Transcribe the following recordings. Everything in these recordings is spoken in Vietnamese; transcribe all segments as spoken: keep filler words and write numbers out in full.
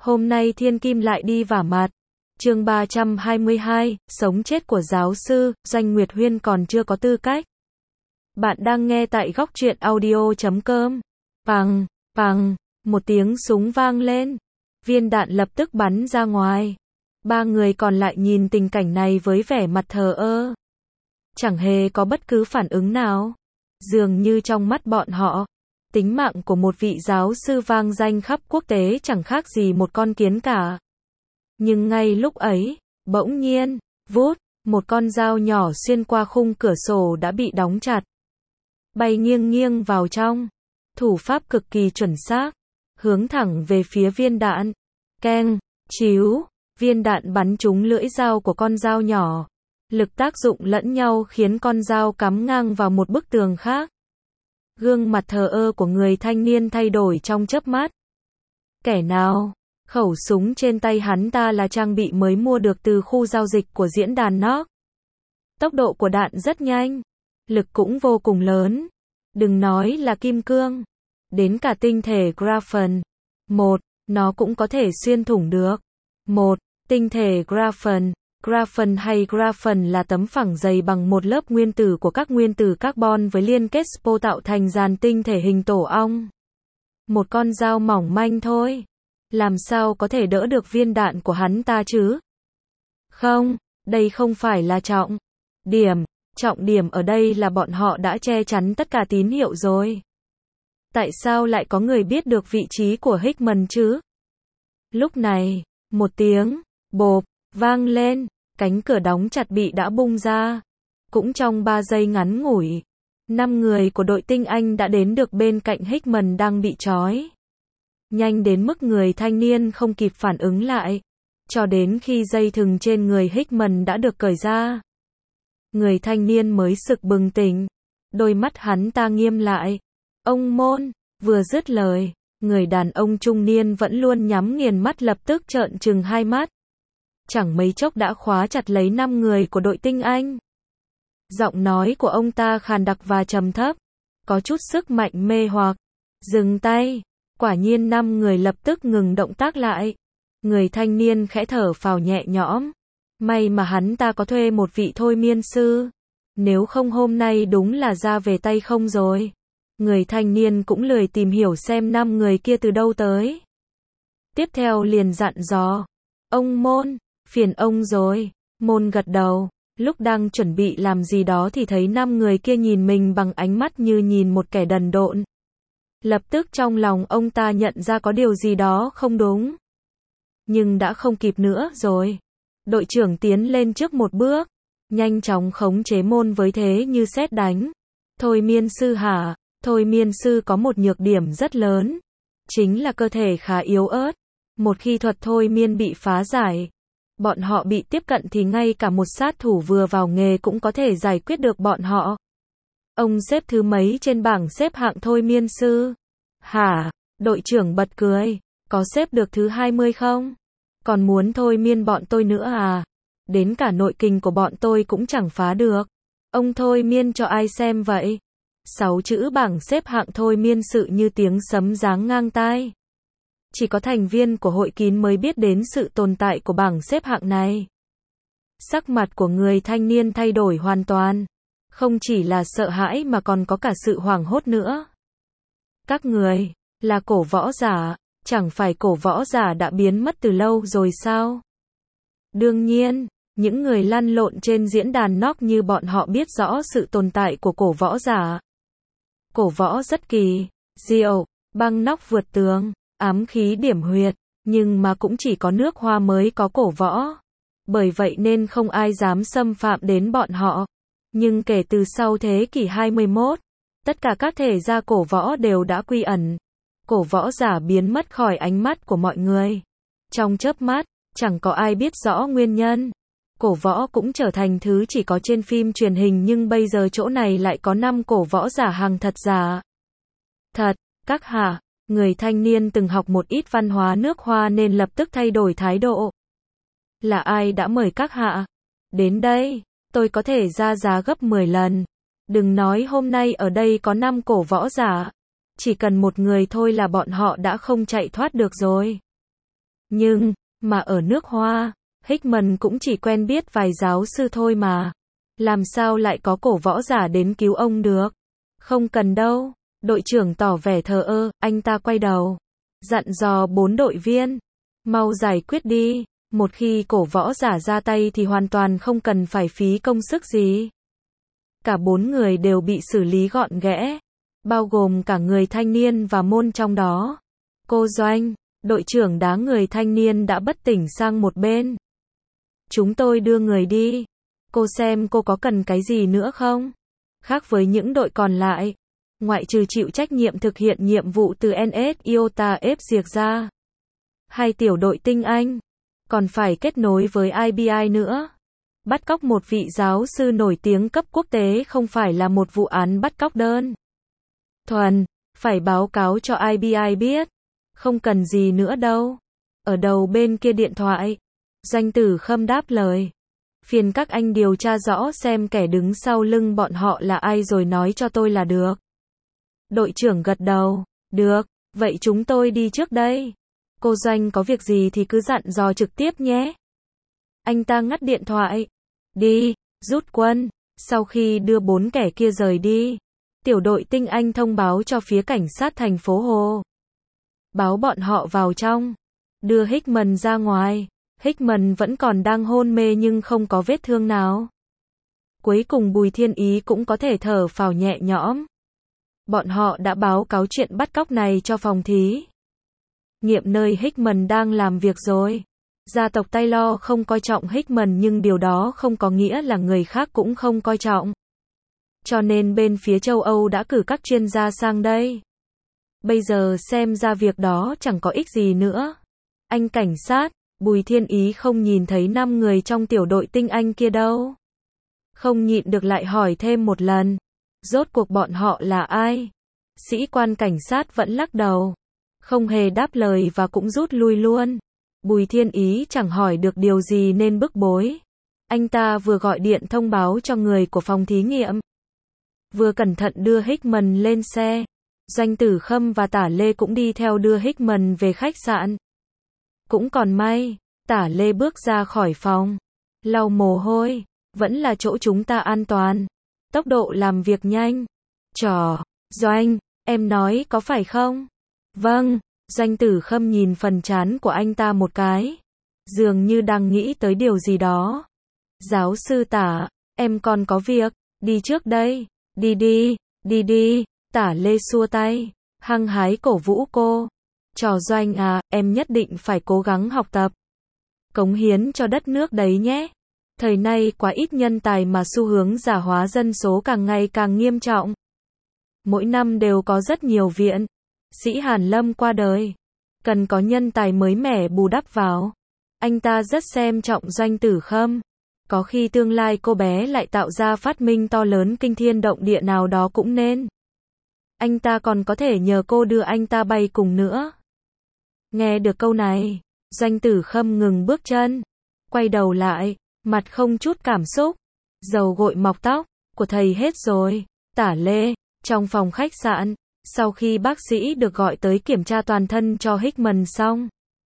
Hôm nay thiên kim lại đi vả mặt. Chương ba trăm hai mươi hai, sống chết của giáo sư, Doanh Nguyệt Huyên còn chưa có tư cách. Bạn đang nghe tại góc truyện audio chấm com. Pằng, pằng, một tiếng súng vang lên. Viên đạn lập tức bắn ra ngoài. Ba người còn lại nhìn tình cảnh này với vẻ mặt thờ ơ. Chẳng hề có bất cứ phản ứng nào. Dường như trong mắt bọn họ, tính mạng của một vị giáo sư vang danh khắp quốc tế chẳng khác gì một con kiến cả. Nhưng ngay lúc ấy, bỗng nhiên, vút, một con dao nhỏ xuyên qua khung cửa sổ đã bị đóng chặt. Bay nghiêng nghiêng vào trong. Thủ pháp cực kỳ chuẩn xác. Hướng thẳng về phía viên đạn. Keng, chíu, viên đạn bắn trúng lưỡi dao của con dao nhỏ. Lực tác dụng lẫn nhau khiến con dao cắm ngang vào một bức tường khác. Gương mặt thờ ơ của người thanh niên thay đổi trong chớp mắt. Kẻ nào? Khẩu súng trên tay hắn ta là trang bị mới mua được từ khu giao dịch của diễn đàn Nock. Tốc độ của đạn rất nhanh. Lực cũng vô cùng lớn. Đừng nói là kim cương. Đến cả tinh thể graphene. Một, nó cũng có thể xuyên thủng được. Một, tinh thể graphene. Graphene hay graphene là tấm phẳng dày bằng một lớp nguyên tử của các nguyên tử carbon với liên kết spo tạo thành dàn tinh thể hình tổ ong. Một con dao mỏng manh thôi. Làm sao có thể đỡ được viên đạn của hắn ta chứ? Không, đây không phải là trọng điểm. Trọng điểm ở đây là bọn họ đã che chắn tất cả tín hiệu rồi. Tại sao lại có người biết được vị trí của Hickman chứ? Lúc này, một tiếng bộp vang lên, cánh cửa đóng chặt bị đã bung ra. Cũng trong ba giây ngắn ngủi, năm người của đội tinh Anh đã đến được bên cạnh Hickman đang bị trói. Nhanh đến mức người thanh niên không kịp phản ứng lại, cho đến khi dây thừng trên người Hickman đã được cởi ra. Người thanh niên mới sực bừng tỉnh, đôi mắt hắn ta nghiêm lại. Ông Môn, vừa dứt lời, người đàn ông trung niên vẫn luôn nhắm nghiền mắt lập tức trợn trừng hai mắt. Chẳng mấy chốc đã khóa chặt lấy năm người của đội tinh Anh. Giọng nói của ông ta khàn đặc và trầm thấp, có chút sức mạnh mê hoặc. Dừng tay. Quả nhiên năm người lập tức ngừng động tác lại. Người thanh niên khẽ thở phào nhẹ nhõm. May mà hắn ta có thuê một vị thôi miên sư. Nếu không hôm nay đúng là ra về tay không rồi. Người thanh niên cũng lười tìm hiểu xem năm người kia từ đâu tới. Tiếp theo liền dặn dò. Ông Môn, phiền ông rồi. Môn gật đầu. Lúc đang chuẩn bị làm gì đó thì thấy năm người kia nhìn mình bằng ánh mắt như nhìn một kẻ đần độn. Lập tức trong lòng ông ta nhận ra có điều gì đó không đúng. Nhưng đã không kịp nữa rồi. Đội trưởng tiến lên trước một bước, nhanh chóng khống chế Môn với thế như sét đánh. Thôi miên sư hả? Thôi miên sư có một nhược điểm rất lớn. Chính là cơ thể khá yếu ớt. Một khi thuật thôi miên bị phá giải, bọn họ bị tiếp cận thì ngay cả một sát thủ vừa vào nghề cũng có thể giải quyết được bọn họ. Ông xếp thứ mấy trên bảng xếp hạng thôi miên sư? Hả? Đội trưởng bật cười. Có xếp được thứ hai mươi không? Còn muốn thôi miên bọn tôi nữa à? Đến cả nội kình của bọn tôi cũng chẳng phá được. Ông thôi miên cho ai xem vậy? Sáu chữ bảng xếp hạng thôi miên sự như tiếng sấm giáng ngang tai. Chỉ có thành viên của hội kín mới biết đến sự tồn tại của bảng xếp hạng này. Sắc mặt của người thanh niên thay đổi hoàn toàn. Không chỉ là sợ hãi mà còn có cả sự hoảng hốt nữa. Các người, là cổ võ giả, chẳng phải cổ võ giả đã biến mất từ lâu rồi sao? Đương nhiên, những người lăn lộn trên diễn đàn Nock như bọn họ biết rõ sự tồn tại của cổ võ giả. Cổ võ rất kỳ, diệu, băng nóc vượt tường, ám khí điểm huyệt, nhưng mà cũng chỉ có nước Hoa mới có cổ võ. Bởi vậy nên không ai dám xâm phạm đến bọn họ. Nhưng kể từ sau thế kỷ hai mươi mốt, tất cả các thể gia cổ võ đều đã quy ẩn. Cổ võ giả biến mất khỏi ánh mắt của mọi người. Trong chớp mắt, chẳng có ai biết rõ nguyên nhân. Cổ võ cũng trở thành thứ chỉ có trên phim truyền hình nhưng bây giờ chỗ này lại có năm cổ võ giả hàng thật giả. Thật, các hạ, người thanh niên từng học một ít văn hóa nước Hoa nên lập tức thay đổi thái độ. Là ai đã mời các hạ? Đến đây, tôi có thể ra giá gấp mười lần. Đừng nói hôm nay ở đây có năm cổ võ giả. Chỉ cần một người thôi là bọn họ đã không chạy thoát được rồi. Nhưng, mà ở nước Hoa, Hickman cũng chỉ quen biết vài giáo sư thôi mà. Làm sao lại có cổ võ giả đến cứu ông được? Không cần đâu. Đội trưởng tỏ vẻ thờ ơ, anh ta quay đầu. Dặn dò bốn đội viên. Mau giải quyết đi. Một khi cổ võ giả ra tay thì hoàn toàn không cần phải phí công sức gì. Cả bốn người đều bị xử lý gọn ghẽ. Bao gồm cả người thanh niên và môn trong đó. Cô Doanh, đội trưởng đá người thanh niên đã bất tỉnh sang một bên. Chúng tôi đưa người đi. Cô xem cô có cần cái gì nữa không? Khác với những đội còn lại, ngoại trừ chịu trách nhiệm thực hiện nhiệm vụ từ en ét Iota ép diệt ra, hai tiểu đội tinh Anh, còn phải kết nối với i bê i nữa. Bắt cóc một vị giáo sư nổi tiếng cấp quốc tế không phải là một vụ án bắt cóc đơn thuần, phải báo cáo cho i bê i biết. Không cần gì nữa đâu. Ở đầu bên kia điện thoại, Doanh Tử Khâm đáp lời. Phiền các anh điều tra rõ xem kẻ đứng sau lưng bọn họ là ai rồi nói cho tôi là được. Đội trưởng gật đầu. Được, vậy chúng tôi đi trước đây. Cô Doanh có việc gì thì cứ dặn dò trực tiếp nhé. Anh ta ngắt điện thoại. Đi, rút quân. Sau khi đưa bốn kẻ kia rời đi, tiểu đội tinh Anh thông báo cho phía cảnh sát thành phố Hồ. Báo bọn họ vào trong. Đưa Hickman ra ngoài. Hickman vẫn còn đang hôn mê nhưng không có vết thương nào. Cuối cùng Bùi Thiên Ý cũng có thể thở phào nhẹ nhõm. Bọn họ đã báo cáo chuyện bắt cóc này cho phòng thí nghiệm nơi Hickman đang làm việc rồi. Gia tộc Taylor không coi trọng Hickman nhưng điều đó không có nghĩa là người khác cũng không coi trọng. Cho nên bên phía châu Âu đã cử các chuyên gia sang đây. Bây giờ xem ra việc đó chẳng có ích gì nữa. Anh cảnh sát, Bùi Thiên Ý không nhìn thấy năm người trong tiểu đội tinh Anh kia đâu. Không nhịn được lại hỏi thêm một lần. Rốt cuộc bọn họ là ai? Sĩ quan cảnh sát vẫn lắc đầu. Không hề đáp lời và cũng rút lui luôn. Bùi Thiên Ý chẳng hỏi được điều gì nên bức bối. Anh ta vừa gọi điện thông báo cho người của phòng thí nghiệm, vừa cẩn thận đưa Hickman lên xe. Doanh Tử Khâm và Tả Lê cũng đi theo đưa Hickman về khách sạn. Cũng còn may, Tả Lê bước ra khỏi phòng, lau mồ hôi, vẫn là chỗ chúng ta an toàn. Tốc độ làm việc nhanh. Trò, Doanh, em nói có phải không? Vâng, Doanh Tử Khâm nhìn phần trán của anh ta một cái. Dường như đang nghĩ tới điều gì đó. Giáo sư Tả, em còn có việc, đi trước đây. Đi đi, đi đi, Tả Lê xua tay, hăng hái cổ vũ cô. Trò Doanh à, em nhất định phải cố gắng học tập. Cống hiến cho đất nước đấy nhé. Thời nay quá ít nhân tài mà xu hướng già hóa dân số càng ngày càng nghiêm trọng. Mỗi năm đều có rất nhiều viện sĩ hàn lâm qua đời. Cần có nhân tài mới mẻ bù đắp vào. Anh ta rất xem trọng Doanh Tử Khâm. Có khi tương lai cô bé lại tạo ra phát minh to lớn kinh thiên động địa nào đó cũng nên. Anh ta còn có thể nhờ cô đưa anh ta bay cùng nữa. Nghe được câu này, Doanh Tử Khâm ngừng bước chân, quay đầu lại, mặt không chút cảm xúc. Dầu gội mọc tóc của thầy hết rồi. Tả Lê, trong phòng khách sạn, sau khi bác sĩ được gọi tới kiểm tra toàn thân cho Hickman xong,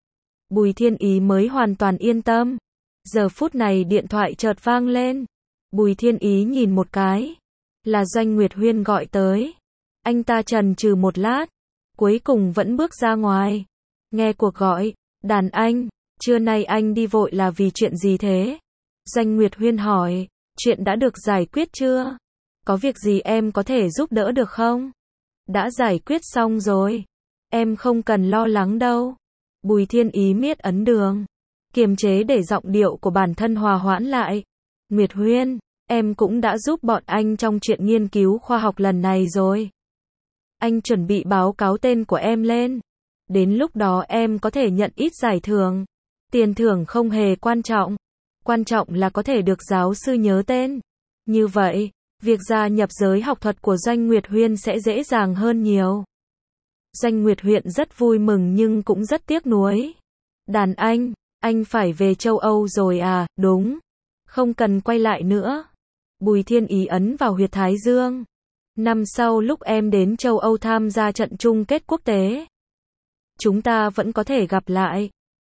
Bùi Thiên Ý mới hoàn toàn yên tâm. Giờ phút này điện thoại chợt vang lên. Bùi Thiên Ý nhìn một cái. Là Doanh Nguyệt Huyên gọi tới. Anh ta chần chừ một lát, cuối cùng vẫn bước ra ngoài. Nghe cuộc gọi, đàn anh, trưa nay anh đi vội là vì chuyện gì thế? Doanh Nguyệt Huyên hỏi, chuyện đã được giải quyết chưa? Có việc gì em có thể giúp đỡ được không? Đã giải quyết xong rồi. Em không cần lo lắng đâu. Bùi Thiên Ý miết ấn đường, kiềm chế để giọng điệu của bản thân hòa hoãn lại. Nguyệt Huyên, em cũng đã giúp bọn anh trong chuyện nghiên cứu khoa học lần này rồi. Anh chuẩn bị báo cáo tên của em lên. Đến lúc đó em có thể nhận ít giải thưởng. Tiền thưởng không hề quan trọng. Quan trọng là có thể được giáo sư nhớ tên. Như vậy, việc gia nhập giới học thuật của Doanh Nguyệt Huyên sẽ dễ dàng hơn nhiều. Doanh Nguyệt Huyên rất vui mừng nhưng cũng rất tiếc nuối. Đàn anh, anh phải về châu Âu rồi à? Đúng. Không cần quay lại nữa. Bùi Thiên Ý ấn vào huyệt thái dương. Năm sau lúc em đến châu Âu tham gia trận chung kết quốc tế, chúng ta vẫn có thể gặp lại.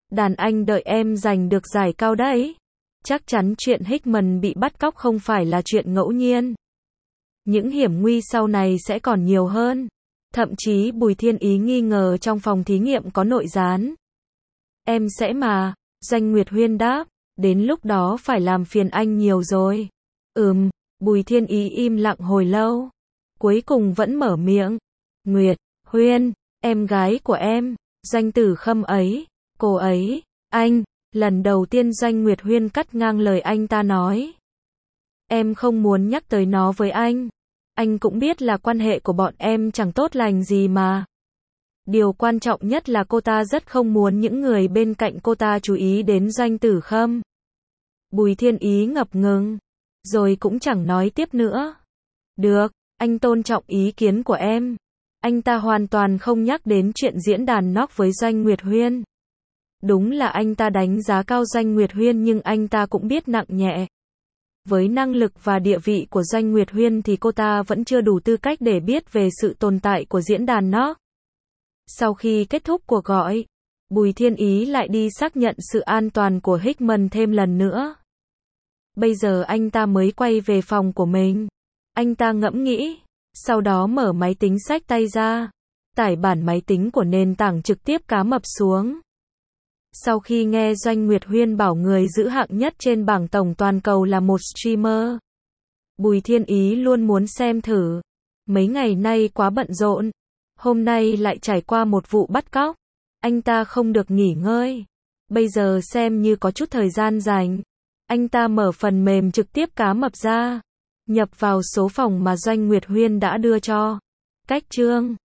Đàn anh đợi em giành được giải cao đấy. Chắc chắn chuyện Hickman bị bắt cóc không phải là chuyện ngẫu nhiên. Những hiểm nguy sau này sẽ còn nhiều hơn. Thậm chí Bùi Thiên Ý nghi ngờ trong phòng thí nghiệm có nội gián. Em sẽ mà, Doanh Nguyệt Huyên đáp, đến lúc đó phải làm phiền anh nhiều rồi. Ừm, Bùi Thiên Ý im lặng hồi lâu. Cuối cùng vẫn mở miệng. Nguyệt, Huyên, em gái của em, Doanh Tử Khâm ấy, cô ấy, anh, lần đầu tiên Doanh Nguyệt Huyên cắt ngang lời anh ta nói. Em không muốn nhắc tới nó với anh. Anh cũng biết là quan hệ của bọn em chẳng tốt lành gì mà. Điều quan trọng nhất là cô ta rất không muốn những người bên cạnh cô ta chú ý đến Doanh Tử Khâm. Bùi Thiên Ý ngập ngừng, rồi cũng chẳng nói tiếp nữa. Được, anh tôn trọng ý kiến của em. Anh ta hoàn toàn không nhắc đến chuyện diễn đàn knock với Doanh Nguyệt Huyên. Đúng là anh ta đánh giá cao Doanh Nguyệt Huyên nhưng anh ta cũng biết nặng nhẹ. Với năng lực và địa vị của Doanh Nguyệt Huyên thì cô ta vẫn chưa đủ tư cách để biết về sự tồn tại của diễn đàn knock. Sau khi kết thúc cuộc gọi, Bùi Thiên Ý lại đi xác nhận sự an toàn của Hickman thêm lần nữa. Bây giờ anh ta mới quay về phòng của mình. Anh ta ngẫm nghĩ, sau đó mở máy tính xách tay ra, tải bản máy tính của nền tảng trực tiếp cá mập xuống. Sau khi nghe Doanh Nguyệt Huyên bảo người giữ hạng nhất trên bảng tổng toàn cầu là một streamer, Bùi Thiên Ý luôn muốn xem thử. Mấy ngày nay quá bận rộn, hôm nay lại trải qua một vụ bắt cóc, anh ta không được nghỉ ngơi. Bây giờ xem như có chút thời gian rảnh, anh ta mở phần mềm trực tiếp cá mập ra, nhập vào số phòng mà Doanh Nguyệt Huyên đã đưa cho. Cách chương